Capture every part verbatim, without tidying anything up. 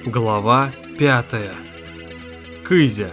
Глава пятая. Кызя.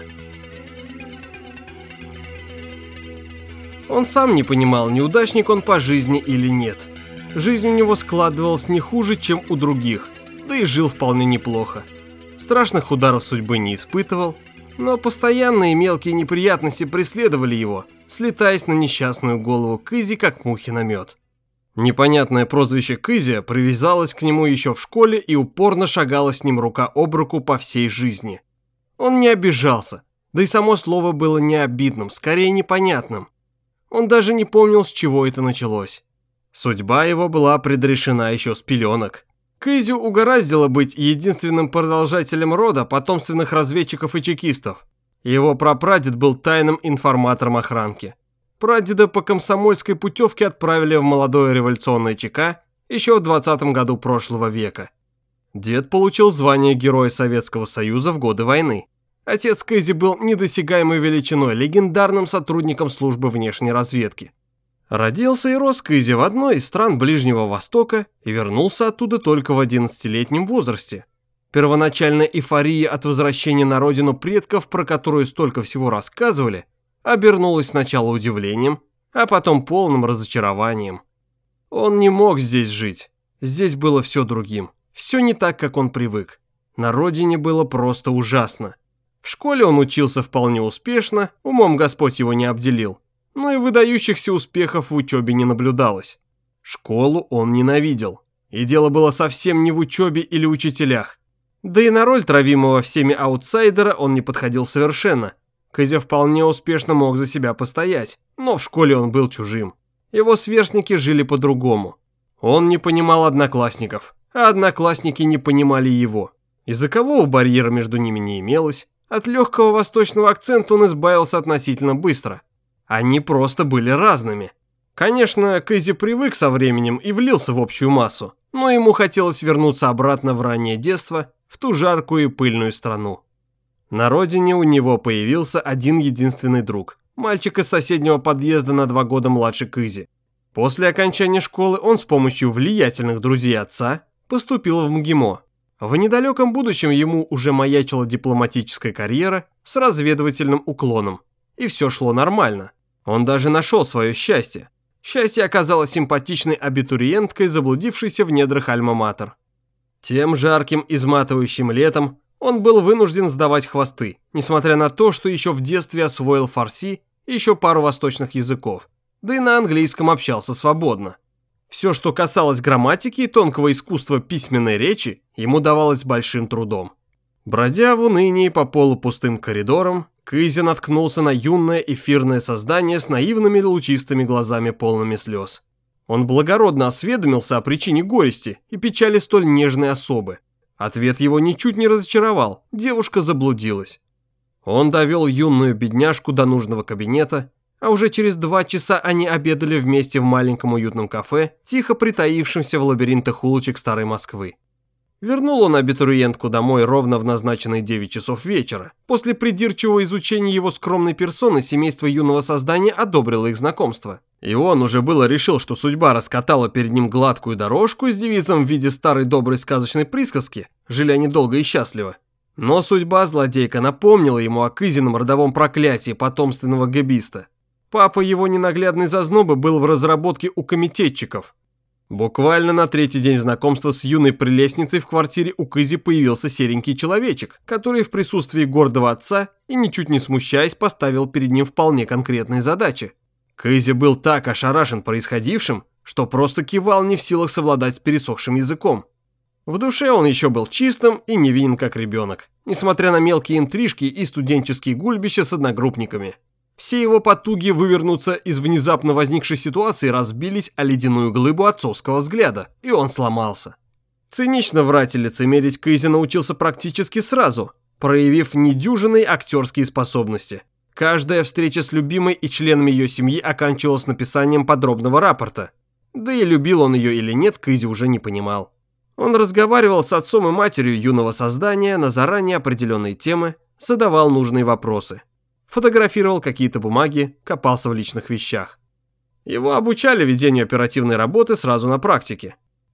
Он сам не понимал, неудачник он по жизни или нет. Жизнь у него складывалась не хуже, чем у других, да и жил вполне неплохо. Страшных ударов судьбы не испытывал, но постоянные мелкие неприятности преследовали его, слетаясь на несчастную голову Кызи, как мухи на мед. Непонятное прозвище Кызя привязалось к нему еще в школе и упорно шагало с ним рука об руку по всей жизни. Он не обижался, да и само слово было не обидным, скорее непонятным. Он даже не помнил, с чего это началось. Судьба его была предрешена еще с пеленок. Кызю угораздило быть единственным продолжателем рода потомственных разведчиков и чекистов. Его прапрадед был тайным информатором охранки. Прадеда по комсомольской путевке отправили в молодое революционное ЧК еще в двадцатом году прошлого века. Дед получил звание Героя Советского Союза в годы войны. Отец Кызи был недосягаемой величиной, легендарным сотрудником службы внешней разведки. Родился и рос Кызи в одной из стран Ближнего Востока и вернулся оттуда только в одиннадцатилетнем возрасте. Первоначальная эйфория от возвращения на родину предков, про которую столько всего рассказывали, обернулась сначала удивлением, а потом полным разочарованием. Он не мог здесь жить. Здесь было все другим. Все не так, как он привык. На родине было просто ужасно. В школе он учился вполне успешно, умом Господь его не обделил, но и выдающихся успехов в учебе не наблюдалось. Школу он ненавидел. И дело было совсем не в учебе или учителях. Да и на роль травимого всеми аутсайдера он не подходил совершенно. Кызя вполне успешно мог за себя постоять, но в школе он был чужим. Его сверстники жили по-другому. Он не понимал одноклассников, а одноклассники не понимали его. Языкового барьера между ними не имелось, от легкого восточного акцента он избавился относительно быстро. Они просто были разными. Конечно, Кызи привык со временем и влился в общую массу, но ему хотелось вернуться обратно в раннее детство, в ту жаркую и пыльную страну. На родине у него появился один единственный друг, мальчик из соседнего подъезда на два года младше Кызи. После окончания школы он с помощью влиятельных друзей отца поступил в МГИМО. В недалеком будущем ему уже маячила дипломатическая карьера с разведывательным уклоном. И все шло нормально. Он даже нашел свое счастье. Счастье оказалось симпатичной абитуриенткой, заблудившейся в недрах альма-матер. Тем жарким, изматывающим летом он был вынужден сдавать хвосты, несмотря на то, что еще в детстве освоил фарси и еще пару восточных языков, да и на английском общался свободно. Все, что касалось грамматики и тонкого искусства письменной речи, ему давалось большим трудом. Бродя в унынии по полупустым коридорам, Кызя наткнулся на юное эфирное создание с наивными лучистыми глазами, полными слез. Он благородно осведомился о причине горести и печали столь нежной особы. Ответ его ничуть не разочаровал, девушка заблудилась. Он довел юную бедняжку до нужного кабинета, а уже через два часа они обедали вместе в маленьком уютном кафе, тихо притаившемся в лабиринтах улочек старой Москвы. Вернул он абитуриентку домой ровно в назначенные девять часов вечера. После придирчивого изучения его скромной персоны семейство юного создания одобрило их знакомство. И он уже было решил, что судьба раскатала перед ним гладкую дорожку с девизом в виде старой доброй сказочной присказки «Жили они долго и счастливо». Но судьба злодейка напомнила ему о Кызином родовом проклятии потомственного гэбиста. Папа его ненаглядной зазнобы был в разработке у комитетчиков. Буквально на третий день знакомства с юной прелестницей в квартире у Кызи появился серенький человечек, который в присутствии гордого отца и ничуть не смущаясь поставил перед ним вполне конкретные задачи. Кызи был так ошарашен происходившим, что просто кивал, не в силах совладать с пересохшим языком. В душе он еще был чистым и невинен, как ребенок, несмотря на мелкие интрижки и студенческие гульбища с одногруппниками. Все его потуги вывернуться из внезапно возникшей ситуации разбились о ледяную глыбу отцовского взгляда, и он сломался. Цинично врать и лицемерить Кызи научился практически сразу, проявив недюжинные актерские способности. Каждая встреча с любимой и членами ее семьи оканчивалась написанием подробного рапорта. Да и любил он ее или нет, Кызи уже не понимал. Он разговаривал с отцом и матерью юного создания на заранее определенные темы, задавал нужные вопросы. Фотографировал какие-то бумаги, копался в личных вещах. Его обучали ведению оперативной работы сразу на практике.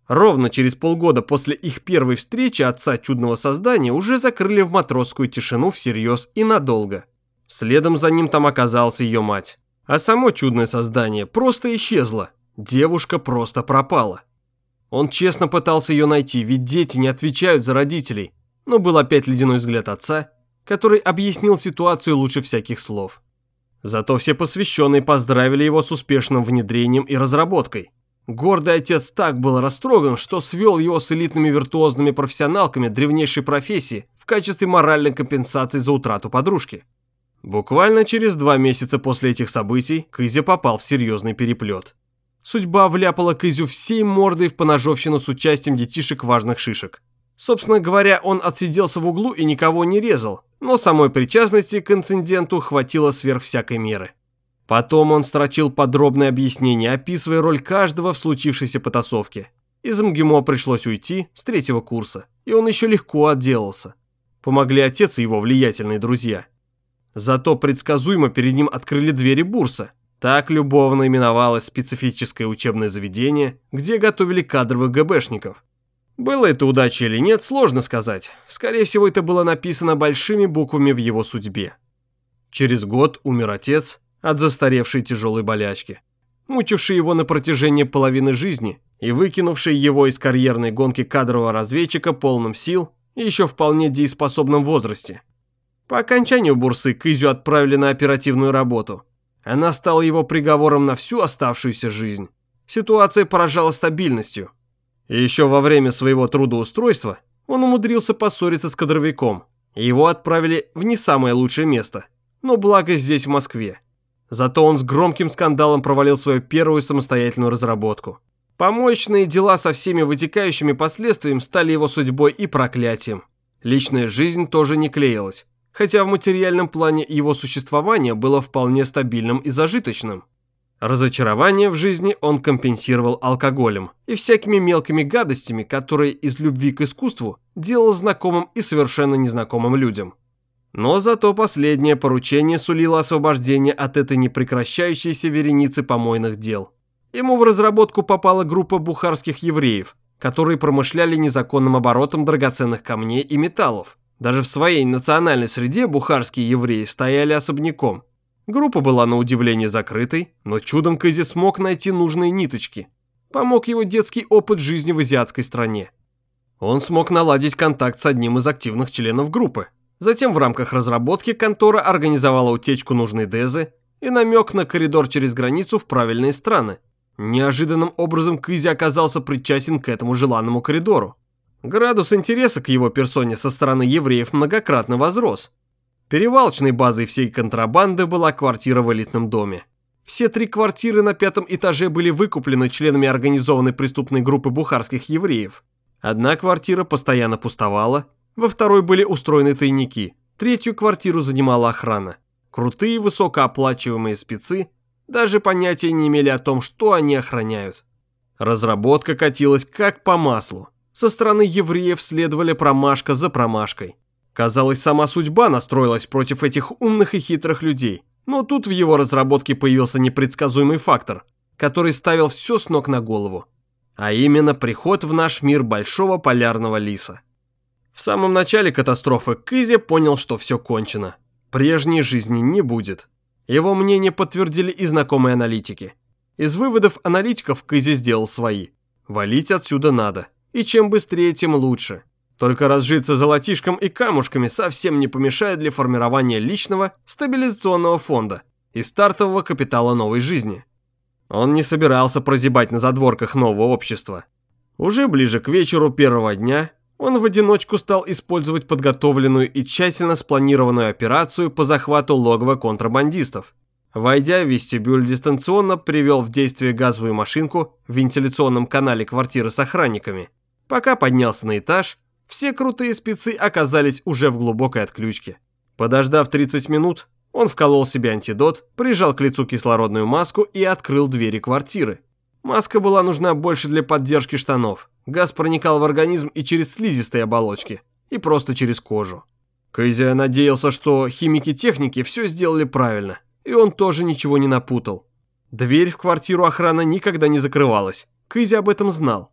Ровно через полгода после их первой встречи отца чудного создания уже закрыли в матросскую тишину всерьез и надолго. Следом за ним там оказалась ее мать. А само чудное создание просто исчезло. Девушка просто пропала. Он честно пытался ее найти, ведь дети не отвечают за родителей. Но был опять ледяной взгляд отца, который объяснил ситуацию лучше всяких слов. Зато все посвященные поздравили его с успешным внедрением и разработкой. Гордый отец так был растроган, что свел его с элитными виртуозными профессионалками древнейшей профессии в качестве моральной компенсации за утрату подружки. Буквально через два месяца после этих событий Кызя попал в серьезный переплет. Судьба вляпала Кызю всей мордой в поножовщину с участием детишек важных шишек. Собственно говоря, он отсиделся в углу и никого не резал, но самой причастности к инциденту хватило сверх всякой меры. Потом он строчил подробное объяснение, описывая роль каждого в случившейся потасовке. Из МГИМО пришлось уйти с третьего курса, и он еще легко отделался. Помогли отец и его влиятельные друзья. Зато предсказуемо перед ним открыли двери бурса. Так любовно именовалось специфическое учебное заведение, где готовили кадровых ГБшников. Было это удачей или нет, сложно сказать. Скорее всего, это было написано большими буквами в его судьбе. Через год умер отец от застаревшей тяжелой болячки, мучившей его на протяжении половины жизни и выкинувшей его из карьерной гонки кадрового разведчика полным сил и еще вполне дееспособном возрасте. По окончанию бурсы Кызю отправили на оперативную работу. Она стала его приговором на всю оставшуюся жизнь. Ситуация поражала стабильностью. И еще во время своего трудоустройства он умудрился поссориться с кадровиком. Его отправили в не самое лучшее место, но благо здесь, в Москве. Зато он с громким скандалом провалил свою первую самостоятельную разработку. Помоечные дела со всеми вытекающими последствиями стали его судьбой и проклятием. Личная жизнь тоже не клеилась, хотя в материальном плане его существование было вполне стабильным и зажиточным. Разочарование в жизни он компенсировал алкоголем и всякими мелкими гадостями, которые из любви к искусству делал знакомым и совершенно незнакомым людям. Но зато последнее поручение сулило освобождение от этой непрекращающейся вереницы помойных дел. Ему в разработку попала группа бухарских евреев, которые промышляли незаконным оборотом драгоценных камней и металлов. Даже в своей национальной среде бухарские евреи стояли особняком. Группа была на удивление закрытой, но чудом Кызя смог найти нужные ниточки. Помог его детский опыт жизни в азиатской стране. Он смог наладить контакт с одним из активных членов группы. Затем в рамках разработки контора организовала утечку нужной дезы и намек на коридор через границу в правильные страны. Неожиданным образом Кызя оказался причастен к этому желанному коридору. Градус интереса к его персоне со стороны евреев многократно возрос. Перевалочной базой всей контрабанды была квартира в элитном доме. Все три квартиры на пятом этаже были выкуплены членами организованной преступной группы бухарских евреев. Одна квартира постоянно пустовала, во второй были устроены тайники, третью квартиру занимала охрана. Крутые высокооплачиваемые спецы даже понятия не имели о том, что они охраняют. Разработка катилась как по маслу. Со стороны евреев следовали промашка за промашкой. Казалось, сама судьба настроилась против этих умных и хитрых людей. Но тут в его разработке появился непредсказуемый фактор, который ставил все с ног на голову. А именно приход в наш мир большого полярного лиса. В самом начале катастрофы Кызя понял, что все кончено. Прежней жизни не будет. Его мнение подтвердили и знакомые аналитики. Из выводов аналитиков Кызя сделал свои. Валить отсюда надо. И чем быстрее, тем лучше. Только разжиться золотишком и камушками совсем не помешает для формирования личного стабилизационного фонда и стартового капитала новой жизни. Он не собирался прозябать на задворках нового общества. Уже ближе к вечеру первого дня он в одиночку стал использовать подготовленную и тщательно спланированную операцию по захвату логова контрабандистов. Войдя в вестибюль, дистанционно привел в действие газовую машинку в вентиляционном канале квартиры с охранниками. Пока поднялся на этаж, все крутые спецы оказались уже в глубокой отключке. Подождав тридцать минут, он вколол себе антидот, прижал к лицу кислородную маску и открыл двери квартиры. Маска была нужна больше для поддержки штанов. Газ проникал в организм и через слизистые оболочки, и просто через кожу. Кызя надеялся, что химики-техники все сделали правильно, и он тоже ничего не напутал. Дверь в квартиру охраны никогда не закрывалась. Кызя об этом знал.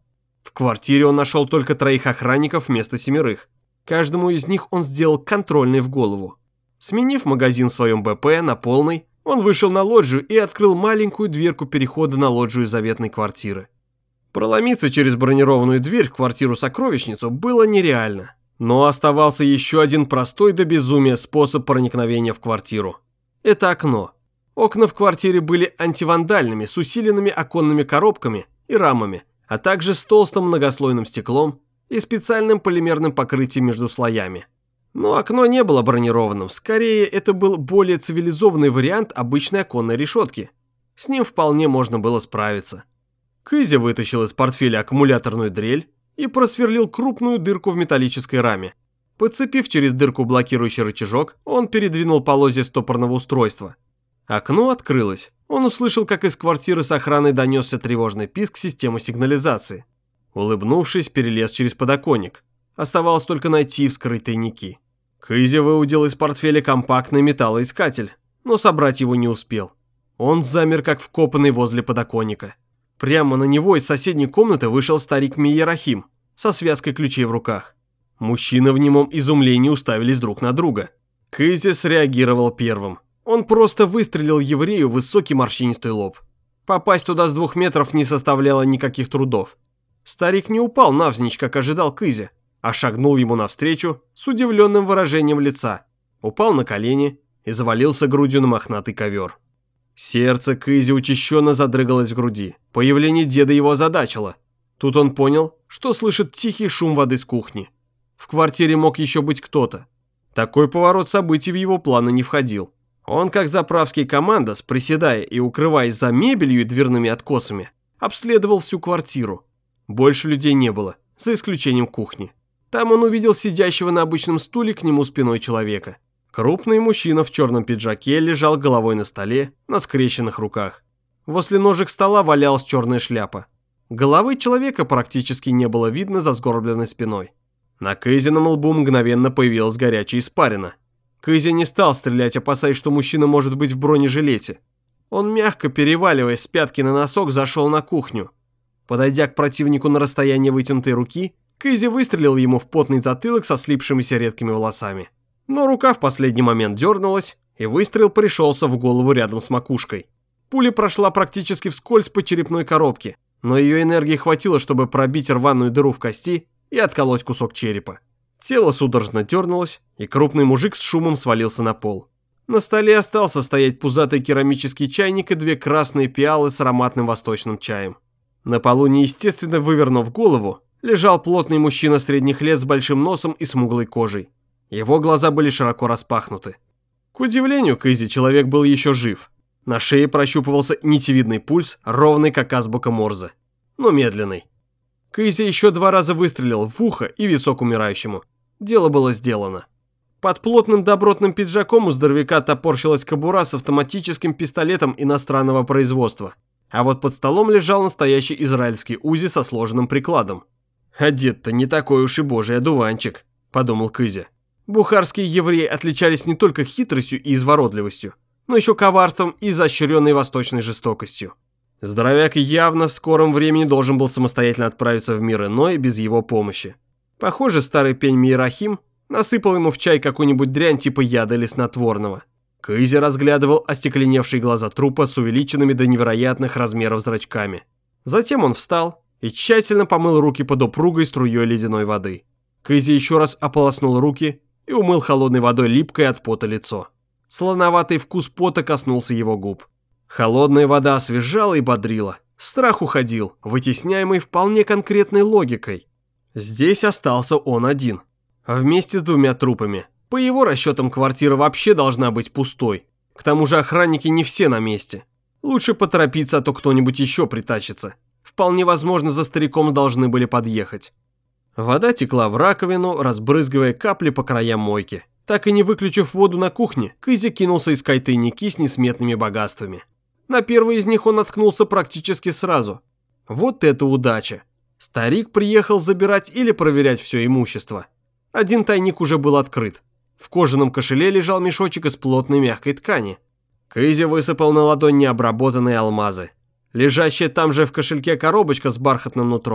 В квартире он нашел только троих охранников вместо семерых. Каждому из них он сделал контрольный в голову. Сменив магазин в своем БП на полный, он вышел на лоджию и открыл маленькую дверку перехода на лоджию заветной квартиры. Проломиться через бронированную дверь в квартиру-сокровищницу было нереально. Но оставался еще один простой до безумия способ проникновения в квартиру. Это окно. Окна в квартире были антивандальными, с усиленными оконными коробками и рамами, а также с толстым многослойным стеклом и специальным полимерным покрытием между слоями. Но окно не было бронированным, скорее это был более цивилизованный вариант обычной оконной решетки. С ним вполне можно было справиться. Кызя вытащил из портфеля аккумуляторную дрель и просверлил крупную дырку в металлической раме. Подцепив через дырку блокирующий рычажок, он передвинул полозья стопорного устройства. Окно открылось. Он услышал, как из квартиры с охраной донесся тревожный писк системы сигнализации. Улыбнувшись, перелез через подоконник. Оставалось только найти и вскрыть тайники. Кызя выудил из портфеля компактный металлоискатель, но собрать его не успел. Он замер, как вкопанный возле подоконника. Прямо на него из соседней комнаты вышел старик Миерахим со связкой ключей в руках. Мужчины в немом изумлении уставились друг на друга. Кызя среагировал первым. Он просто выстрелил еврею в высокий морщинистый лоб. Попасть туда с двух метров не составляло никаких трудов. Старик не упал навзничь, как ожидал Кызя, а шагнул ему навстречу с удивленным выражением лица, упал на колени и завалился грудью на мохнатый ковер. Сердце Кызи учащенно задрыгалось в груди. Появление деда его озадачило. Тут он понял, что слышит тихий шум воды с кухни. В квартире мог еще быть кто-то. Такой поворот событий в его планы не входил. Он, как заправский командос, приседая и укрываясь за мебелью и дверными откосами, обследовал всю квартиру. Больше людей не было, за исключением кухни. Там он увидел сидящего на обычном стуле к нему спиной человека. Крупный мужчина в черном пиджаке лежал головой на столе, на скрещенных руках. Возле ножек стола валялась черная шляпа. Головы человека практически не было видно за сгорбленной спиной. На Кызином лбу мгновенно появилась горячая испарина. Кызя не стал стрелять, опасаясь, что мужчина может быть в бронежилете. Он, мягко переваливаясь с пятки на носок, зашел на кухню. Подойдя к противнику на расстояние вытянутой руки, Кызя выстрелил ему в потный затылок со слипшимися редкими волосами. Но рука в последний момент дернулась, и выстрел пришелся в голову рядом с макушкой. Пуля прошла практически вскользь по черепной коробке, но ее энергии хватило, чтобы пробить рваную дыру в кости и отколоть кусок черепа. Тело судорожно дернулось, и крупный мужик с шумом свалился на пол. На столе остался стоять пузатый керамический чайник и две красные пиалы с ароматным восточным чаем. На полу, неестественно вывернув голову, лежал плотный мужчина средних лет с большим носом и смуглой кожей. Его глаза были широко распахнуты. К удивлению Кызи, человек был еще жив. На шее прощупывался нитевидный пульс, ровный как азбука Морзе, но медленный. Кызи еще два раза выстрелил в ухо и висок умирающему. Дело было сделано. Под плотным добротным пиджаком у здоровяка топорщилась кобура с автоматическим пистолетом иностранного производства. А вот под столом лежал настоящий израильский УЗИ со сложенным прикладом. «Одет-то не такой уж и божий одуванчик», – подумал Кызя. Бухарские евреи отличались не только хитростью и изворотливостью, но еще коварством и изощренной восточной жестокостью. Здоровяк явно в скором времени должен был самостоятельно отправиться в мир иной без его помощи. Похоже, старый пень Миерахим насыпал ему в чай какую-нибудь дрянь типа яда или снотворного. Кызя разглядывал остекленевшие глаза трупа с увеличенными до невероятных размеров зрачками. Затем он встал и тщательно помыл руки под упругой струей ледяной воды. Кызя еще раз ополоснул руки и умыл холодной водой липкое от пота лицо. Солоноватый вкус пота коснулся его губ. Холодная вода освежала и бодрила. Страх уходил, вытесняемый вполне конкретной логикой. Здесь остался он один, вместе с двумя трупами. По его расчетам, квартира вообще должна быть пустой. К тому же охранники не все на месте. Лучше поторопиться, а то кто-нибудь еще притащится. Вполне возможно, за стариком должны были подъехать. Вода текла в раковину, разбрызгивая капли по краям мойки. Так и не выключив воду на кухне, Кызя кинулся искать тайники с несметными богатствами. На первый из них он наткнулся практически сразу. Вот это удача. Старик приехал забирать или проверять все имущество. Один тайник уже был открыт. В кожаном кошеле лежал мешочек из плотной мягкой ткани. Кызя высыпал на ладонь необработанные алмазы. Лежащая там же в кошельке коробочка с бархатным нутром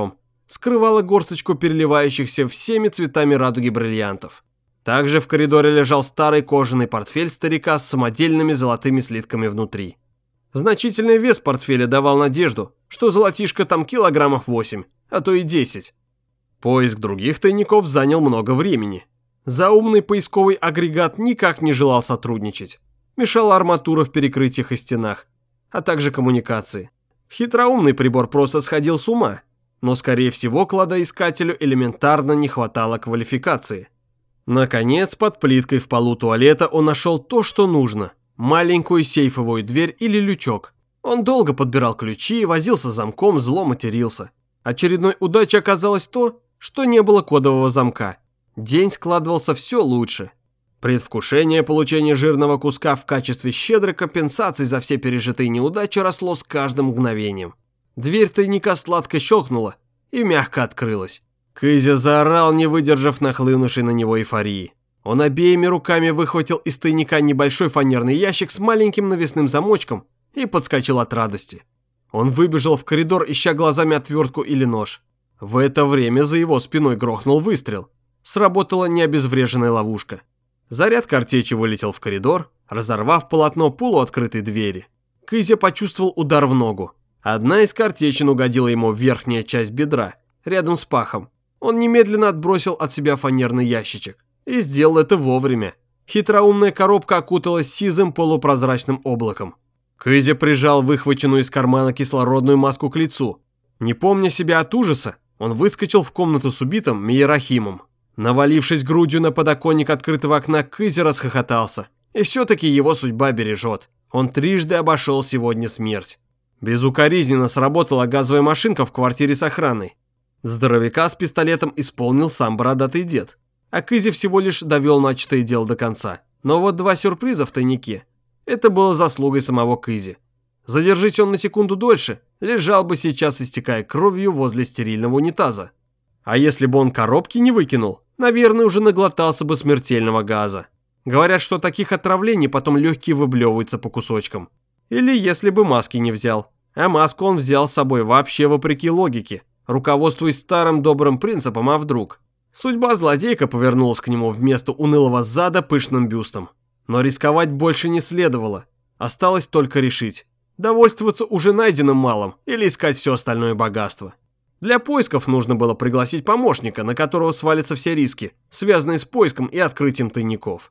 скрывала горсточку переливающихся всеми цветами радуги бриллиантов. Также в коридоре лежал старый кожаный портфель старика с самодельными золотыми слитками внутри. Значительный вес портфеля давал надежду, что золотишко там килограммов восемь, а то и десять. Поиск других тайников занял много времени. Заумный поисковый агрегат никак не желал сотрудничать. Мешала арматура в перекрытиях и стенах, а также коммуникации. Хитроумный прибор просто сходил с ума, но, скорее всего, кладоискателю элементарно не хватало квалификации. Наконец, под плиткой в полу туалета он нашел то, что нужно. Маленькую сейфовую дверь или лючок. Он долго подбирал ключи, возился с замком, зло матерился. Очередной удачей оказалось то, что не было кодового замка. День складывался все лучше. Предвкушение получения жирного куска в качестве щедрой компенсации за все пережитые неудачи росло с каждым мгновением. Дверь тайника сладко щелкнула и мягко открылась. Кызя заорал, не выдержав нахлынувшей на него эйфории. Он обеими руками выхватил из тайника небольшой фанерный ящик с маленьким навесным замочком и подскочил от радости. Он выбежал в коридор, ища глазами отвертку или нож. В это время за его спиной грохнул выстрел. Сработала необезвреженная ловушка. Заряд картечи вылетел в коридор, разорвав полотно полуоткрытой двери. Кызя почувствовал удар в ногу. Одна из картечин угодила ему в верхняя часть бедра, рядом с пахом. Он немедленно отбросил от себя фанерный ящичек. И сделал это вовремя. Хитроумная коробка окуталась сизым полупрозрачным облаком. Кызя прижал выхваченную из кармана кислородную маску к лицу. Не помня себя от ужаса, он выскочил в комнату с убитым Миерахимом. Навалившись грудью на подоконник открытого окна, Кызя расхохотался. И все-таки его судьба бережет. Он трижды обошел сегодня смерть. Безукоризненно сработала газовая машинка в квартире с охраной. Здоровяка с пистолетом исполнил сам бородатый дед. А Кызя всего лишь довел начатое дело до конца. Но вот два сюрприза в тайнике. Это было заслугой самого Кызи. Задержись он на секунду дольше, лежал бы сейчас, истекая кровью возле стерильного унитаза. А если бы он коробки не выкинул, наверное, уже наглотался бы смертельного газа. Говорят, что таких отравлений потом легкие выблевываются по кусочкам. Или если бы маски не взял. А маску он взял с собой вообще вопреки логике, руководствуясь старым добрым принципом «а вдруг?». Судьба злодейка повернулась к нему вместо унылого зада пышным бюстом. Но рисковать больше не следовало. Осталось только решить, довольствоваться уже найденным малым или искать все остальное богатство. Для поисков нужно было пригласить помощника, на которого свалятся все риски, связанные с поиском и открытием тайников.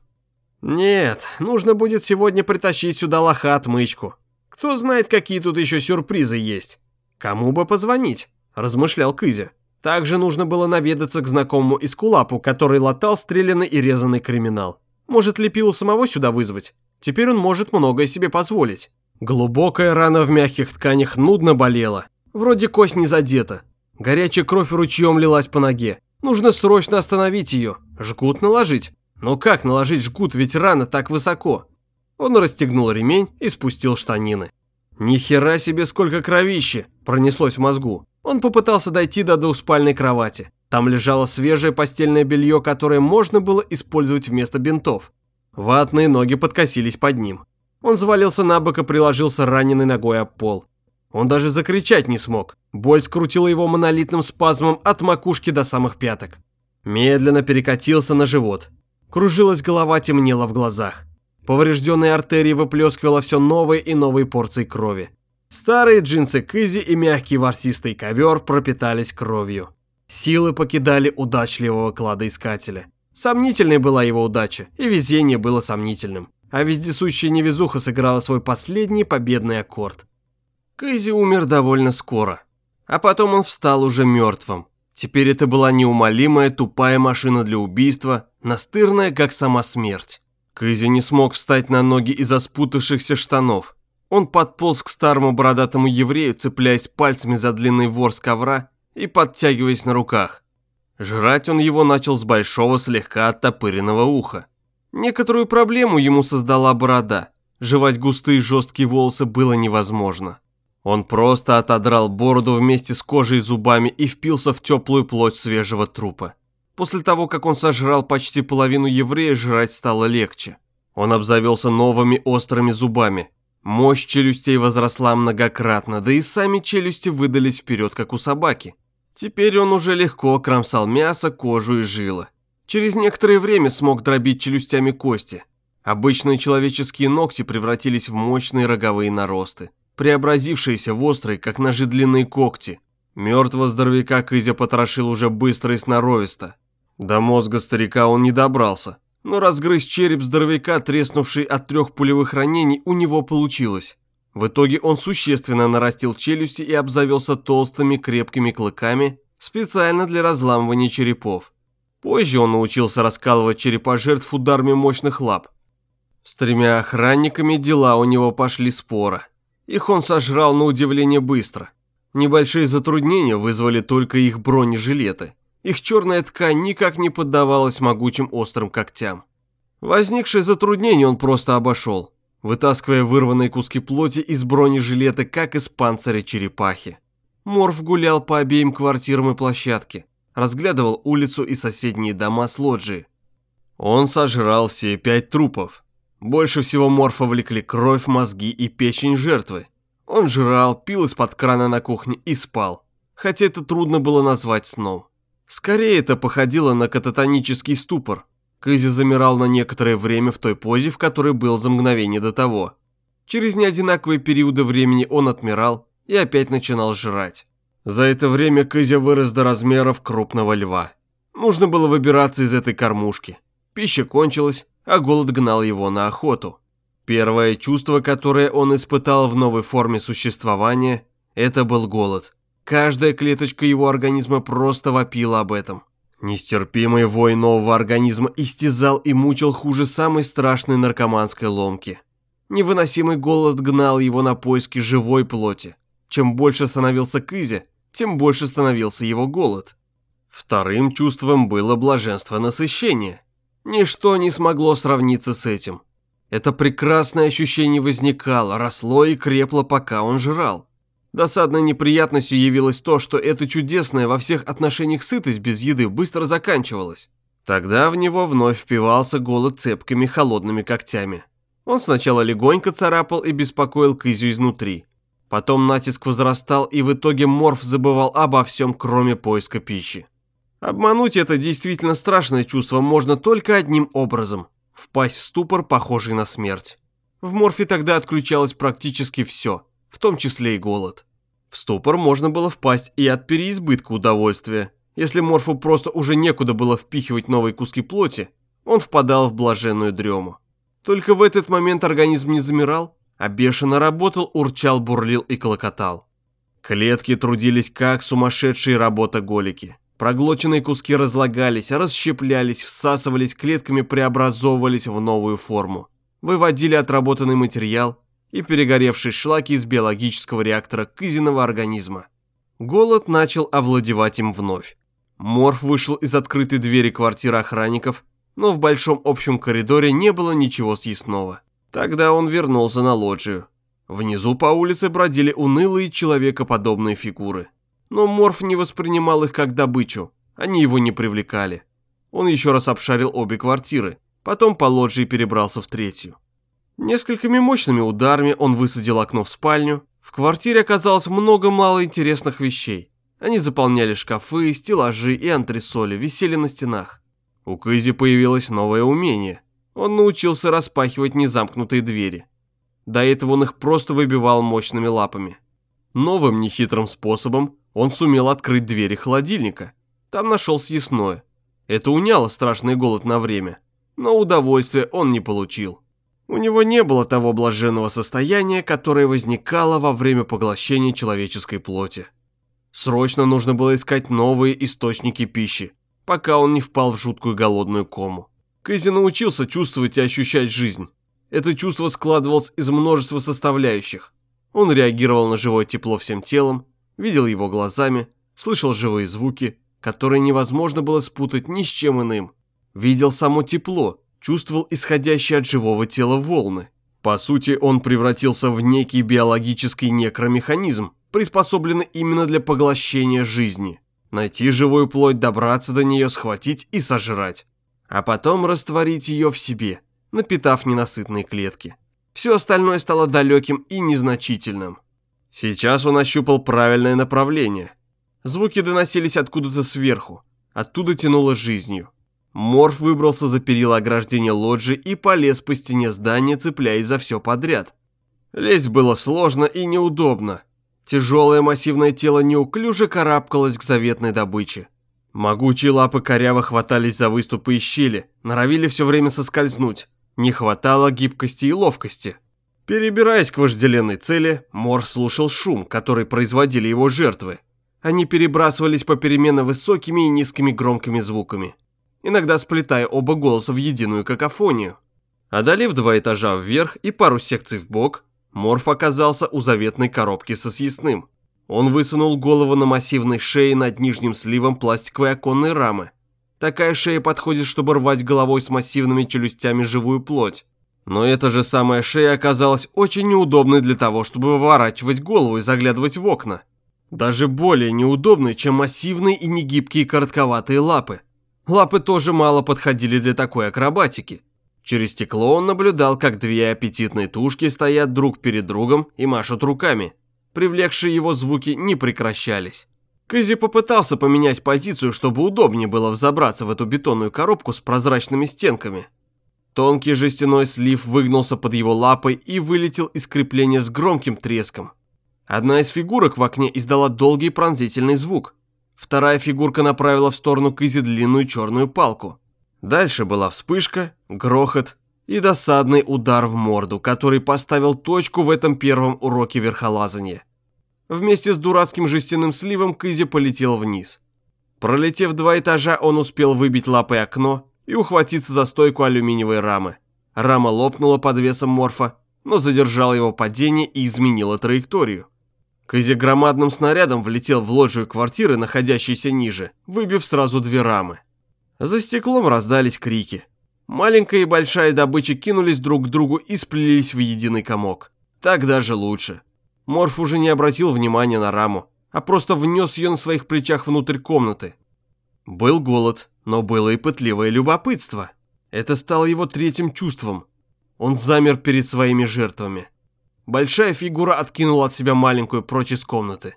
Нет, нужно будет сегодня притащить сюда лоха-отмычку. Кто знает, какие тут еще сюрпризы есть. Кому бы позвонить, размышлял Кызя. Также нужно было наведаться к знакомому Эскулапу, который латал стрелянный и резанный криминал. Может, Лепилу самого сюда вызвать? Теперь он может многое себе позволить. Глубокая рана в мягких тканях нудно болела. Вроде кость не задета. Горячая кровь ручьем лилась по ноге. Нужно срочно остановить ее. Жгут наложить. Но как наложить жгут, ведь рана так высоко? Он расстегнул ремень и спустил штанины. Ни хера себе сколько кровищи пронеслось в мозгу. Он попытался дойти до двухспальной кровати. Там лежало свежее постельное белье, которое можно было использовать вместо бинтов. Ватные ноги подкосились под ним. Он завалился на бок и приложился раненой ногой об пол. Он даже закричать не смог. Боль скрутила его монолитным спазмом от макушки до самых пяток. Медленно перекатился на живот. Кружилась голова, темнела в глазах. Поврежденные артерии выплескивала все новые и новые порции крови. Старые джинсы Кызи и мягкий ворсистый ковер пропитались кровью. Силы покидали удачливого кладоискателя. Сомнительной была его удача, и везение было сомнительным. А вездесущая невезуха сыграла свой последний победный аккорд. Кызи умер довольно скоро. А потом он встал уже мертвым. Теперь это была неумолимая тупая машина для убийства, настырная, как сама смерть. Кызи не смог встать на ноги из-за спутавшихся штанов. Он подполз к старому бородатому еврею, цепляясь пальцами за длинный ворс ковра и подтягиваясь на руках. Жрать он его начал с большого слегка оттопыренного уха. Некоторую проблему ему создала борода. Жевать густые жесткие волосы было невозможно. Он просто отодрал бороду вместе с кожей и зубами и впился в теплую плоть свежего трупа. После того, как он сожрал почти половину еврея, жрать стало легче. Он обзавелся новыми острыми зубами. Мощь челюстей возросла многократно, да и сами челюсти выдались вперед, как у собаки. Теперь он уже легко кромсал мясо, кожу и жилы. Через некоторое время смог дробить челюстями кости. Обычные человеческие ногти превратились в мощные роговые наросты, преобразившиеся в острые, как ножи, длинные когти. Мертвого здоровяка Кызя потрошил уже быстро и сноровисто. До мозга старика он не добрался, но разгрызть череп здоровяка, треснувший от трех пулевых ранений, у него получилось. В итоге он существенно нарастил челюсти и обзавелся толстыми крепкими клыками специально для разламывания черепов. Позже он научился раскалывать черепа жертв ударами мощных лап. С тремя охранниками дела у него пошли споро. Их он сожрал на удивление быстро. Небольшие затруднения вызвали только их бронежилеты. Их черная ткань никак не поддавалась могучим острым когтям. Возникшее затруднение он просто обошел, вытаскивая вырванные куски плоти из бронежилета, как из панциря черепахи. Морф гулял по обеим квартирам и площадке, разглядывал улицу и соседние дома с лоджии. Он сожрал все пять трупов. Больше всего Морфа влекли кровь, мозги и печень жертвы. Он жрал, пил из-под крана на кухне и спал, хотя это трудно было назвать сном. Скорее это походило на кататонический ступор. Кызя замирал на некоторое время в той позе, в которой был за мгновение до того. Через неодинаковые периоды времени он отмирал и опять начинал жрать. За это время Кызя вырос до размеров крупного льва. Нужно было выбираться из этой кормушки. Пища кончилась, а голод гнал его на охоту. Первое чувство, которое он испытал в новой форме существования, это был голод. Каждая клеточка его организма просто вопила об этом. Нестерпимый вой нового организма истязал и мучил хуже самой страшной наркоманской ломки. Невыносимый голод гнал его на поиски живой плоти. Чем больше становился Кызя, тем больше становился его голод. Вторым чувством было блаженство насыщения. Ничто не смогло сравниться с этим. Это прекрасное ощущение возникало, росло и крепло, пока он жрал. Досадной неприятностью явилось то, что эта чудесная во всех отношениях сытость без еды быстро заканчивалась. Тогда в него вновь впивался голод цепкими холодными когтями. Он сначала легонько царапал и беспокоил Кызю изнутри. Потом натиск возрастал, и в итоге Морф забывал обо всем, кроме поиска пищи. Обмануть это действительно страшное чувство можно только одним образом – впасть в ступор, похожий на смерть. В Морфе тогда отключалось практически все, в том числе и голод. В ступор можно было впасть и от переизбытка удовольствия. Если Морфу просто уже некуда было впихивать новые куски плоти, он впадал в блаженную дрему. Только в этот момент организм не замирал, а бешено работал, урчал, бурлил и клокотал. Клетки трудились как сумасшедшие работоголики. Проглоченные куски разлагались, расщеплялись, всасывались клетками, преобразовывались в новую форму. Выводили отработанный материал и перегоревшие шлаки из биологического реактора Кызиного организма. Голод начал овладевать им вновь. Морф вышел из открытой двери квартиры охранников, но в большом общем коридоре не было ничего съестного. Тогда он вернулся на лоджию. Внизу по улице бродили унылые человекоподобные фигуры. Но Морф не воспринимал их как добычу, они его не привлекали. Он еще раз обшарил обе квартиры, потом по лоджии перебрался в третью. Несколькими мощными ударами он высадил окно в спальню. В квартире оказалось много малоинтересных вещей. Они заполняли шкафы, стеллажи и антресоли, висели на стенах. У Кызи появилось новое умение. Он научился распахивать незамкнутые двери. До этого он их просто выбивал мощными лапами. Новым нехитрым способом он сумел открыть двери холодильника. Там нашел съестное. Это уняло страшный голод на время, но удовольствия он не получил. У него не было того блаженного состояния, которое возникало во время поглощения человеческой плоти. Срочно нужно было искать новые источники пищи, пока он не впал в жуткую голодную кому. Кызи научился чувствовать и ощущать жизнь. Это чувство складывалось из множества составляющих. Он реагировал на живое тепло всем телом, видел его глазами, слышал живые звуки, которые невозможно было спутать ни с чем иным. Видел само тепло, чувствовал исходящие от живого тела волны. По сути, он превратился в некий биологический некромеханизм, приспособленный именно для поглощения жизни. Найти живую плоть, добраться до нее, схватить и сожрать. А потом растворить ее в себе, напитав ненасытные клетки. Все остальное стало далеким и незначительным. Сейчас он ощупал правильное направление. Звуки доносились откуда-то сверху, оттуда тянуло жизнью. Морф выбрался за перила ограждения лоджии и полез по стене здания, цепляясь за все подряд. Лезть было сложно и неудобно. Тяжелое массивное тело неуклюже карабкалось к заветной добыче. Могучие лапы коряво хватались за выступы и щели, норовили все время соскользнуть. Не хватало гибкости и ловкости. Перебираясь к вожделенной цели, Морф слушал шум, который производили его жертвы. Они перебрасывались попеременно высокими и низкими громкими звуками, иногда сплетая оба голоса в единую какофонию. Одолев два этажа вверх и пару секций вбок, Морф оказался у заветной коробки со съестным. Он высунул голову на массивной шее над нижним сливом пластиковой оконной рамы. Такая шея подходит, чтобы рвать головой с массивными челюстями живую плоть. Но эта же самая шея оказалась очень неудобной для того, чтобы выворачивать голову и заглядывать в окна. Даже более неудобной, чем массивные и негибкие коротковатые лапы. Лапы тоже мало подходили для такой акробатики. Через стекло он наблюдал, как две аппетитные тушки стоят друг перед другом и машут руками. Привлекшие его звуки не прекращались. Кэзи попытался поменять позицию, чтобы удобнее было взобраться в эту бетонную коробку с прозрачными стенками. Тонкий жестяной слив выгнулся под его лапой и вылетел из крепления с громким треском. Одна из фигурок в окне издала долгий пронзительный звук. Вторая фигурка направила в сторону Кэзи длинную черную палку. Дальше была вспышка, грохот и досадный удар в морду, который поставил точку в этом первом уроке верхолазания. Вместе с дурацким жестяным сливом Кэзи полетел вниз. Пролетев два этажа, он успел выбить лапой окно и ухватиться за стойку алюминиевой рамы. Рама лопнула под весом Морфа, но задержала его падение и изменила траекторию. Кэзи громадным снарядом влетел в лоджию квартиры, находящейся ниже, выбив сразу две рамы. За стеклом раздались крики. Маленькая и большая добыча кинулись друг к другу и сплелись в единый комок. Так даже лучше. Морф уже не обратил внимания на раму, а просто внес ее на своих плечах внутрь комнаты. Был голод, но было и пытливое любопытство. Это стало его третьим чувством. Он замер перед своими жертвами. Большая фигура откинула от себя маленькую прочь из комнаты.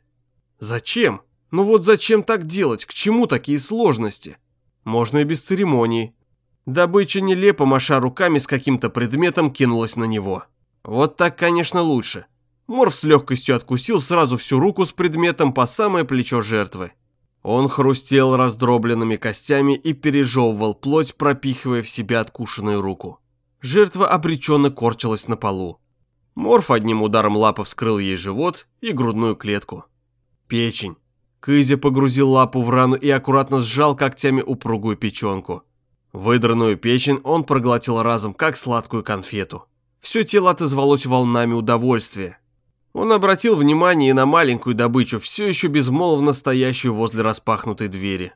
Зачем? Ну вот зачем так делать? К чему такие сложности? Можно и без церемоний. Добыча, нелепо маша руками с каким-то предметом, кинулась на него. Вот так, конечно, лучше. Морф с легкостью откусил сразу всю руку с предметом по самое плечо жертвы. Он хрустел раздробленными костями и пережевывал плоть, пропихивая в себя откушенную руку. Жертва обреченно корчилась на полу. Морф одним ударом лапы вскрыл ей живот и грудную клетку. Печень. Кэзи погрузил лапу в рану и аккуратно сжал когтями упругую печенку. Выдранную печень он проглотил разом, как сладкую конфету. Все тело отозвалось волнами удовольствия. Он обратил внимание и на маленькую добычу, все еще безмолвно стоящую возле распахнутой двери.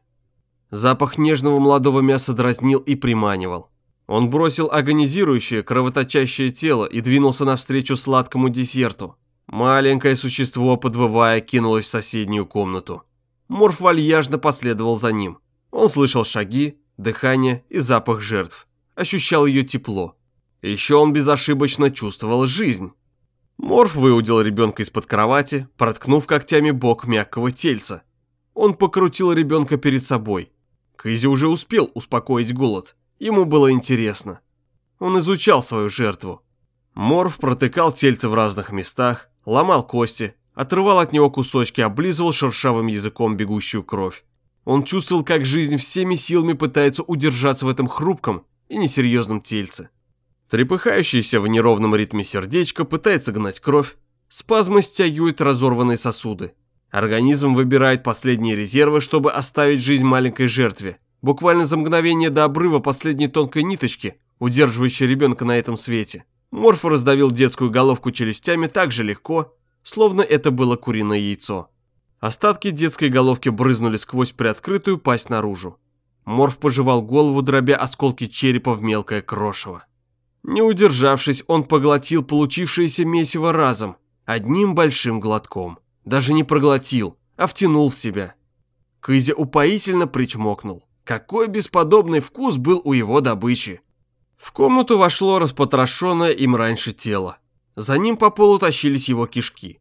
Запах нежного молодого мяса дразнил и приманивал. Он бросил агонизирующее, кровоточащее тело и двинулся навстречу сладкому десерту. Маленькое существо, подвывая, кинулось в соседнюю комнату. Морф вальяжно последовал за ним. Он слышал шаги, дыхание и запах жертв. Ощущал ее тепло. Еще он безошибочно чувствовал жизнь. Морф выудил ребенка из-под кровати, проткнув когтями бок мягкого тельца. Он покрутил ребенка перед собой. Кэзи уже успел успокоить голод. Ему было интересно. Он изучал свою жертву. Морф протыкал тельце в разных местах, ломал кости, отрывал от него кусочки, облизывал шершавым языком бегущую кровь. Он чувствовал, как жизнь всеми силами пытается удержаться в этом хрупком и несерьезном тельце. Трепыхающееся в неровном ритме сердечко пытается гнать кровь, спазмы стягивают разорванные сосуды. Организм выбирает последние резервы, чтобы оставить жизнь маленькой жертве. Буквально за мгновение до обрыва последней тонкой ниточки, удерживающей ребенка на этом свете. Морф раздавил детскую головку челюстями так же легко, словно это было куриное яйцо. Остатки детской головки брызнули сквозь приоткрытую пасть наружу. Морф пожевал голову, дробя осколки черепа в мелкое крошево. Не удержавшись, он поглотил получившееся месиво разом, одним большим глотком. Даже не проглотил, а втянул в себя. Кэзи упоительно причмокнул. Какой бесподобный вкус был у его добычи. В комнату вошло распотрошенное им раньше тело. За ним по полу тащились его кишки.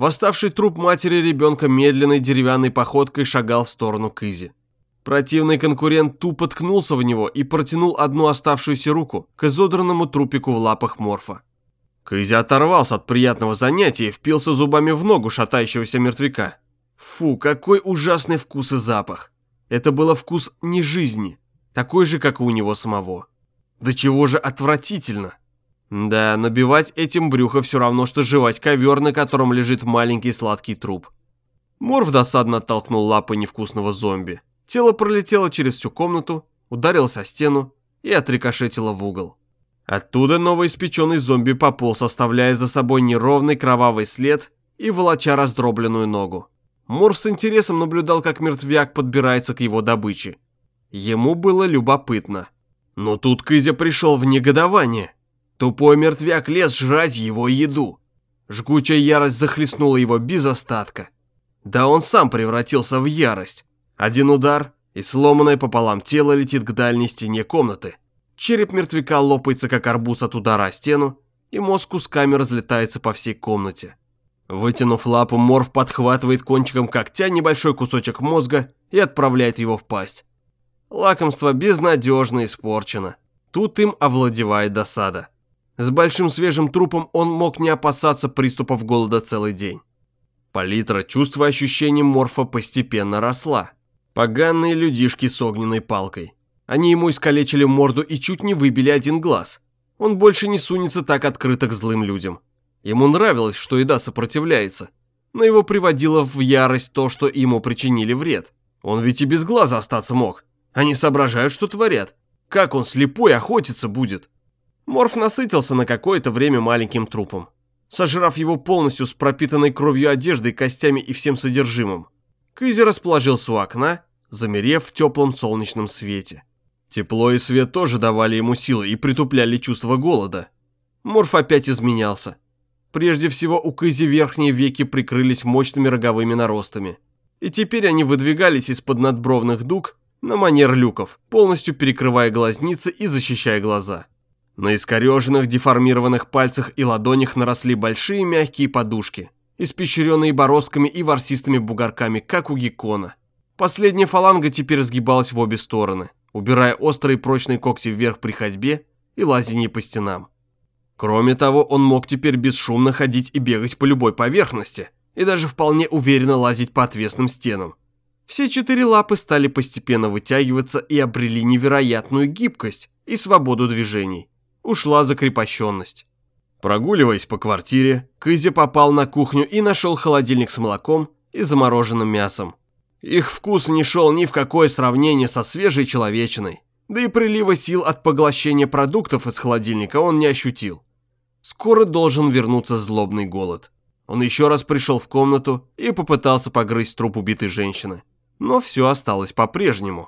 Восставший труп матери ребенка медленной деревянной походкой шагал в сторону Кызи. Противный конкурент тупо ткнулся в него и протянул одну оставшуюся руку к изодранному трупику в лапах Морфа. Кызи оторвался от приятного занятия и впился зубами в ногу шатающегося мертвяка. Фу, какой ужасный вкус и запах. Это был вкус не жизни, такой же, как и у него самого. Да чего же отвратительно. Да, набивать этим брюхо все равно, что жевать ковер, на котором лежит маленький сладкий труп. Морф досадно оттолкнул лапой невкусного зомби. Тело пролетело через всю комнату, ударилось о стену и отрикошетило в угол. Оттуда новоиспеченный зомби пополз, оставляя за собой неровный кровавый след и волоча раздробленную ногу. Морф с интересом наблюдал, как мертвяк подбирается к его добыче. Ему было любопытно. Но тут Кызя пришел в негодование. Тупой мертвяк лез жрать его еду. Жгучая ярость захлестнула его без остатка. Да он сам превратился в ярость. Один удар, и сломанное пополам тело летит к дальней стене комнаты. Череп мертвяка лопается, как арбуз от удара о стену, и мозг кусками разлетается по всей комнате. Вытянув лапу, Морф подхватывает кончиком когтя небольшой кусочек мозга и отправляет его в пасть. Лакомство безнадежно испорчено. Тут им овладевает досада. С большим свежим трупом он мог не опасаться приступов голода целый день. Палитра чувств и ощущений Морфа постепенно росла. Поганые людишки с огненной палкой. Они ему искалечили морду и чуть не выбили один глаз. Он больше не сунется так открыто к злым людям. Ему нравилось, что еда сопротивляется, но его приводило в ярость то, что ему причинили вред. Он ведь и без глаза остаться мог. Они соображают, что творят. Как он слепой охотиться будет? Морф насытился на какое-то время маленьким трупом, сожрав его полностью с пропитанной кровью одеждой, костями и всем содержимым. Кызи расположился у окна, замерев в теплом солнечном свете. Тепло и свет тоже давали ему силы и притупляли чувство голода. Морф опять изменялся. Прежде всего у Кызи верхние веки прикрылись мощными роговыми наростами, и теперь они выдвигались из-под надбровных дуг на манер люков, полностью перекрывая глазницы и защищая глаза. На искореженных, деформированных пальцах и ладонях наросли большие мягкие подушки, испещренные бороздками и ворсистыми бугорками, как у геккона. Последняя фаланга теперь сгибалась в обе стороны, убирая острые прочные когти вверх при ходьбе и лазении по стенам. Кроме того, он мог теперь бесшумно ходить и бегать по любой поверхности, и даже вполне уверенно лазить по отвесным стенам. Все четыре лапы стали постепенно вытягиваться и обрели невероятную гибкость и свободу движений. Ушла закрепощенность. Прогуливаясь по квартире, Кызи попал на кухню и нашел холодильник с молоком и замороженным мясом. Их вкус не шел ни в какое сравнение со свежей человечиной, да и прилива сил от поглощения продуктов из холодильника он не ощутил. Скоро должен вернуться злобный голод. Он еще раз пришел в комнату и попытался погрызть труп убитой женщины, но все осталось по-прежнему.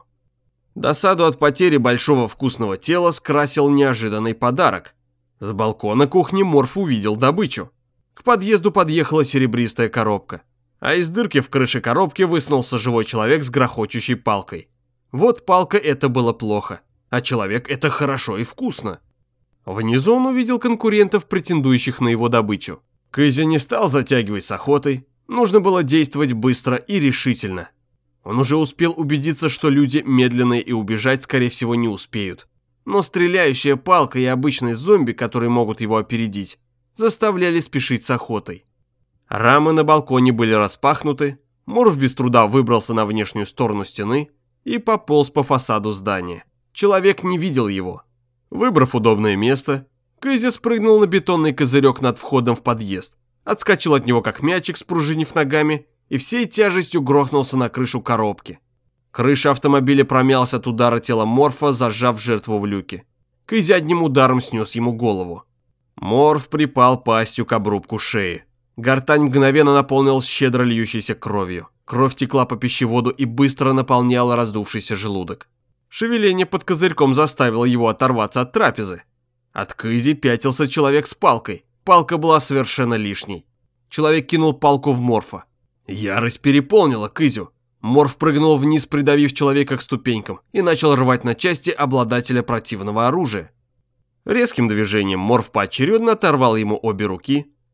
Досаду от потери большого вкусного тела скрасил неожиданный подарок. С балкона кухни Морф увидел добычу. К подъезду подъехала серебристая коробка, а из дырки в крыше коробки высунулся живой человек с грохочущей палкой. Вот палка — это было плохо, а человек — это хорошо и вкусно. Внизу он увидел конкурентов, претендующих на его добычу. Кызи не стал затягивать с охотой, нужно было действовать быстро и решительно. Он уже успел убедиться, что люди медленные и убежать, скорее всего, не успеют. Но стреляющая палка и обычные зомби, которые могут его опередить, заставляли спешить с охотой. Рамы на балконе были распахнуты, Морф без труда выбрался на внешнюю сторону стены и пополз по фасаду здания. Человек не видел его. Выбрав удобное место, Кызи спрыгнул на бетонный козырек над входом в подъезд, отскочил от него как мячик, спружинив ногами, и всей тяжестью грохнулся на крышу коробки. Крыша автомобиля промялась от удара тела Морфа, зажав жертву в люке. Кызи одним ударом снес ему голову. Морф припал пастью к обрубку шеи. Гортань мгновенно наполнилась щедро льющейся кровью. Кровь текла по пищеводу и быстро наполняла раздувшийся желудок. Шевеление под козырьком заставило его оторваться от трапезы. От Кызи пятился человек с палкой. Палка была совершенно лишней. Человек кинул палку в Морфа. Ярость переполнила Кызю. Морф прыгнул вниз, придавив человека к ступенькам, и начал рвать на части обладателя противного оружия. Резким движением Морф поочередно оторвал ему обе руки,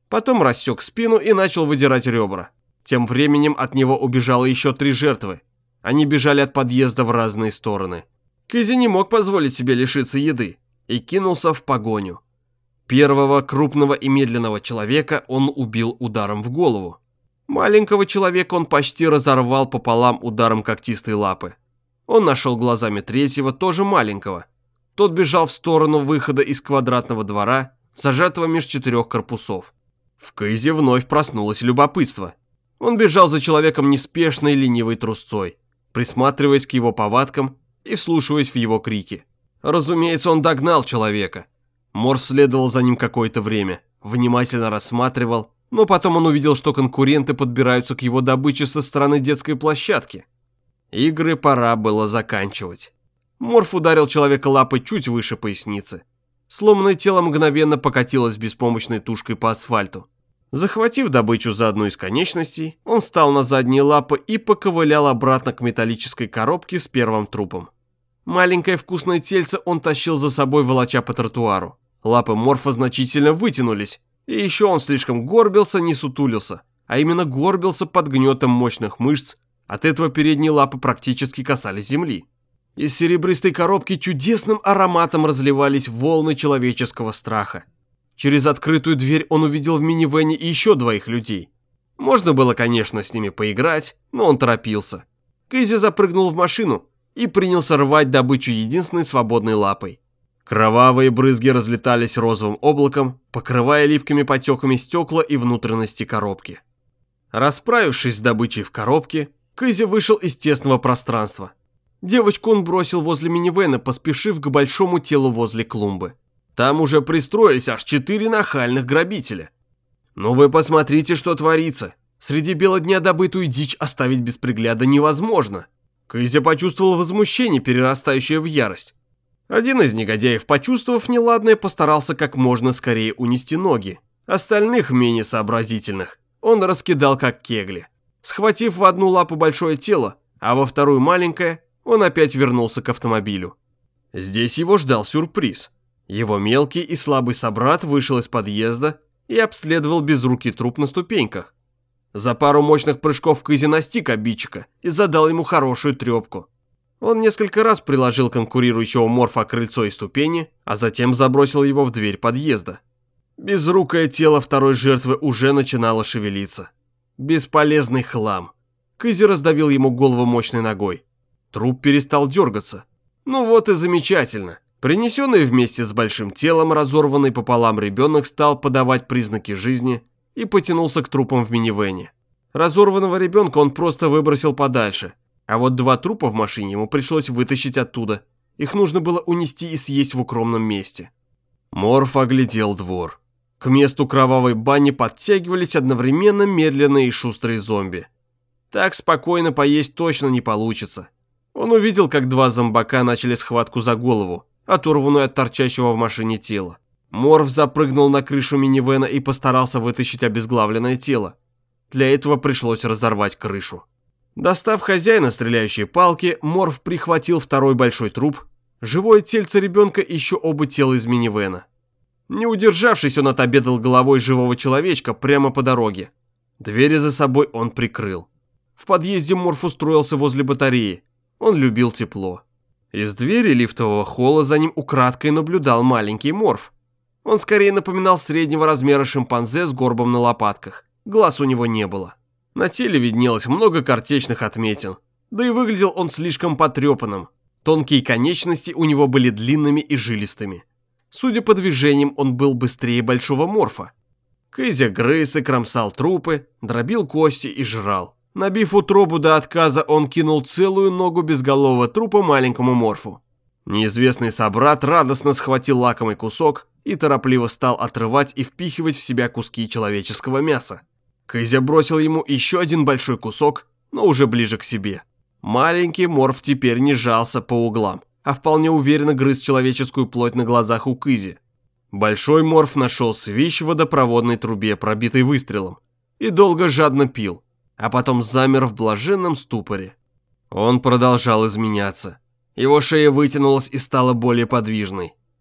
Потом рассек спину и начал выдирать ребра. Тем временем от него убежало еще три жертвы. Они бежали от подъезда в разные стороны. Кэзи не мог позволить себе лишиться еды и кинулся в погоню. Первого крупного и медленного человека он убил ударом в голову. Маленького человека он почти разорвал пополам ударом когтистой лапы. Он нашел глазами третьего, тоже маленького. Тот бежал в сторону выхода из квадратного двора, зажатого меж четырех корпусов. В Кэзи вновь проснулось любопытство. Он бежал за человеком неспешной ленивой трусцой, присматриваясь к его повадкам и вслушиваясь в его крики. Разумеется, он догнал человека. Морф следовал за ним какое-то время, внимательно рассматривал, но потом он увидел, что конкуренты подбираются к его добыче со стороны детской площадки. Игры пора было заканчивать. Морф ударил человека лапой чуть выше поясницы. Сломанное тело мгновенно покатилось беспомощной тушкой по асфальту. Захватив добычу за одну из конечностей, он встал на задние лапы и поковылял обратно к металлической коробке с первым трупом. Маленькое вкусное тельце он тащил за собой, волоча по тротуару. Лапы Морфа значительно вытянулись, и еще он слишком горбился, не сутулился, а именно горбился под гнетом мощных мышц, от этого передние лапы практически касались земли. Из серебристой коробки чудесным ароматом разливались волны человеческого страха. Через открытую дверь он увидел в минивэне еще двоих людей. Можно было, конечно, с ними поиграть, но он торопился. Кэзи запрыгнул в машину и принялся рвать добычу единственной свободной лапой. Кровавые брызги разлетались розовым облаком, покрывая липкими потеками стекла и внутренности коробки. Расправившись с добычей в коробке, Кэзи вышел из тесного пространства. Девочку он бросил возле минивэна, поспешив к большому телу возле клумбы. Там уже пристроились аж четыре нахальных грабителя. Ну вы посмотрите, что творится. Среди бела дня добытую дичь оставить без пригляда невозможно. Кэзи почувствовал возмущение, перерастающее в ярость. Один из негодяев, почувствовав неладное, постарался как можно скорее унести ноги. Остальных, менее сообразительных, он раскидал как кегли. Схватив в одну лапу большое тело, а во вторую маленькое, он опять вернулся к автомобилю. Здесь его ждал сюрприз. Его мелкий и слабый собрат вышел из подъезда и обследовал безрукий труп на ступеньках. За пару мощных прыжков Кэзи настиг обидчика и задал ему хорошую трепку. Он несколько раз приложил конкурирующего Морфа к крыльцо и ступени, а затем забросил его в дверь подъезда. Безрукое тело второй жертвы уже начинало шевелиться. Бесполезный хлам. Кэзи раздавил ему голову мощной ногой. Труп перестал дергаться. Ну вот и замечательно. Принесенный вместе с большим телом разорванный пополам ребенок стал подавать признаки жизни и потянулся к трупам в минивэне. Разорванного ребенка он просто выбросил подальше. А вот два трупа в машине ему пришлось вытащить оттуда. Их нужно было унести и съесть в укромном месте. Морф оглядел двор. К месту кровавой бани подтягивались одновременно медленные и шустрые зомби. Так спокойно поесть точно не получится. Он увидел, как два зомбака начали схватку за голову, оторванную от торчащего в машине тела. Морф запрыгнул на крышу минивэна и постарался вытащить обезглавленное тело. Для этого пришлось разорвать крышу. Достав хозяина стреляющей палки, Морф прихватил второй большой труп, живое тельце ребенка и еще оба тела из минивэна. Не удержавшись, он отобедал головой живого человечка прямо по дороге. Двери за собой он прикрыл. В подъезде Морф устроился возле батареи. Он любил тепло. Из двери лифтового холла за ним украдкой наблюдал маленький Морф. Он скорее напоминал среднего размера шимпанзе с горбом на лопатках. Глаз у него не было. На теле виднелось много картечных отметин. Да и выглядел он слишком потрепанным. Тонкие конечности у него были длинными и жилистыми. Судя по движениям, он был быстрее большого Морфа. Кэзи грыз и кромсал трупы, дробил кости и жрал. Набив утробу до отказа, он кинул целую ногу безголового трупа маленькому Морфу. Неизвестный собрат радостно схватил лакомый кусок и торопливо стал отрывать и впихивать в себя куски человеческого мяса. Кэзи бросил ему еще один большой кусок, но уже ближе к себе. Маленький Морф теперь не жался по углам, а вполне уверенно грыз человеческую плоть на глазах у Кэзи. Большой Морф нашел свищ в водопроводной трубе, пробитой выстрелом, и долго жадно пил, а потом замер в блаженном ступоре. Он продолжал изменяться. Его шея вытянулась и стала более подвижной.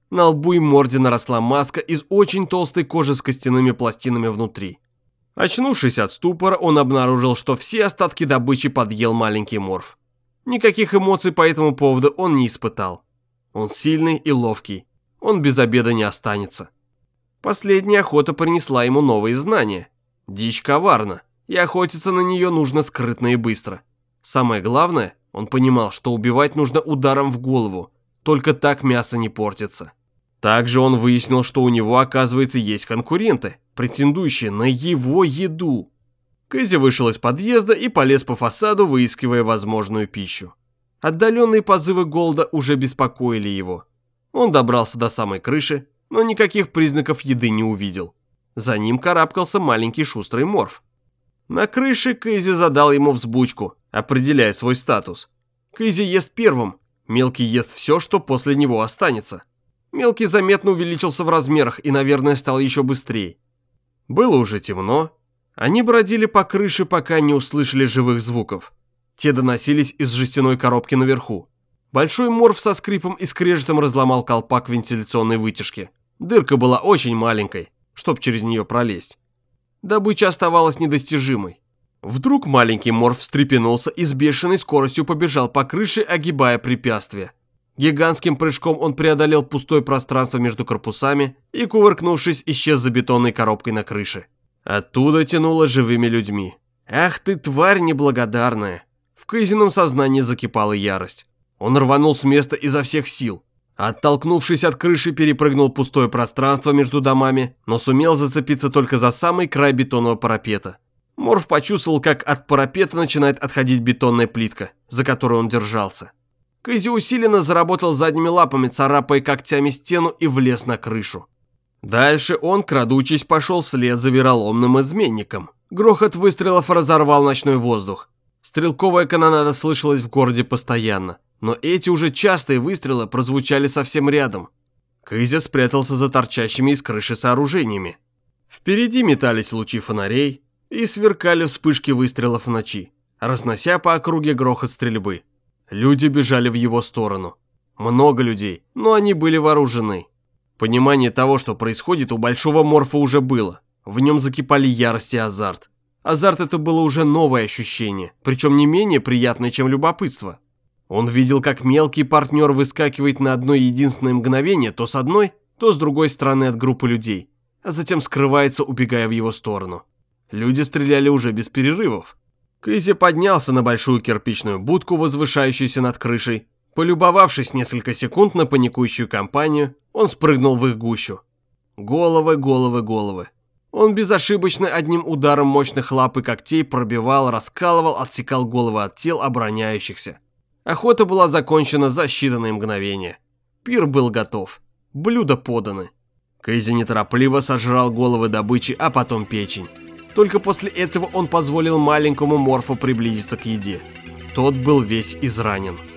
На лбу и морде наросла маска из очень толстой кожи с костяными пластинами внутри. Очнувшись от ступора, он обнаружил, что все остатки добычи подъел маленький морф. Никаких эмоций по этому поводу он не испытал. Он сильный и ловкий. Он без обеда не останется. Последняя охота принесла ему новые знания. Дичь коварна, и охотиться на нее нужно скрытно и быстро. Самое главное, он понимал, что убивать нужно ударом в голову. Только так мясо не портится. Также он выяснил, что у него, оказывается, есть конкуренты, претендующие на его еду. Кэзи вышел из подъезда и полез по фасаду, выискивая возможную пищу. Отдаленные позывы голода уже беспокоили его. Он добрался до самой крыши, но никаких признаков еды не увидел. За ним карабкался маленький шустрый морф. На крыше Кэзи задал ему взбучку, определяя свой статус. Кэзи ест первым, мелкий ест все, что после него останется. Мелкий заметно увеличился в размерах и, наверное, стал еще быстрее. Было уже темно. Они бродили по крыше, пока не услышали живых звуков. Те доносились из жестяной коробки наверху. Большой морф со скрипом и скрежетом разломал колпак вентиляционной вытяжки. Дырка была очень маленькой, чтоб через нее пролезть. Добыча оставалась недостижимой. Вдруг маленький морф встрепенулся и с бешеной скоростью побежал по крыше, огибая препятствия. Гигантским прыжком он преодолел пустое пространство между корпусами и, кувыркнувшись, исчез за бетонной коробкой на крыше. Оттуда тянуло живыми людьми. Ах ты, тварь неблагодарная! В Кэзином сознании закипала ярость. Он рванул с места изо всех сил. Оттолкнувшись от крыши, перепрыгнул пустое пространство между домами, но сумел зацепиться только за самый край бетонного парапета. Морф почувствовал, как от парапета начинает отходить бетонная плитка, за которую он держался. Кэзи усиленно заработал задними лапами, царапая когтями стену, и влез на крышу. Дальше он, крадучись, пошел вслед за вероломным изменником. Грохот выстрелов разорвал ночной воздух. Стрелковая канонада слышалась в городе постоянно, но эти уже частые выстрелы прозвучали совсем рядом. Кэзи спрятался за торчащими из крыши сооружениями. Впереди метались лучи фонарей и сверкали вспышки выстрелов в ночи, разнося по округе грохот стрельбы. Люди бежали в его сторону. Много людей, но они были вооружены. Понимание того, что происходит, у большого морфа уже было. В нем закипали ярость и азарт. Азарт — это было уже новое ощущение, причем не менее приятное, чем любопытство. Он видел, как мелкий партнер выскакивает на одно единственное мгновение то с одной, то с другой стороны от группы людей, а затем скрывается, убегая в его сторону. Люди стреляли уже без перерывов. Кэзи поднялся на большую кирпичную будку, возвышающуюся над крышей. Полюбовавшись несколько секунд на паникующую компанию, он спрыгнул в их гущу. Головы, головы, головы. Он безошибочно одним ударом мощных лап и когтей пробивал, раскалывал, отсекал головы от тел обороняющихся. Охота была закончена за считанные мгновения. Пир был готов. Блюда поданы. Кэзи неторопливо сожрал головы добычи, а потом печень. Только после этого он позволил маленькому морфу приблизиться к еде. Тот был весь изранен.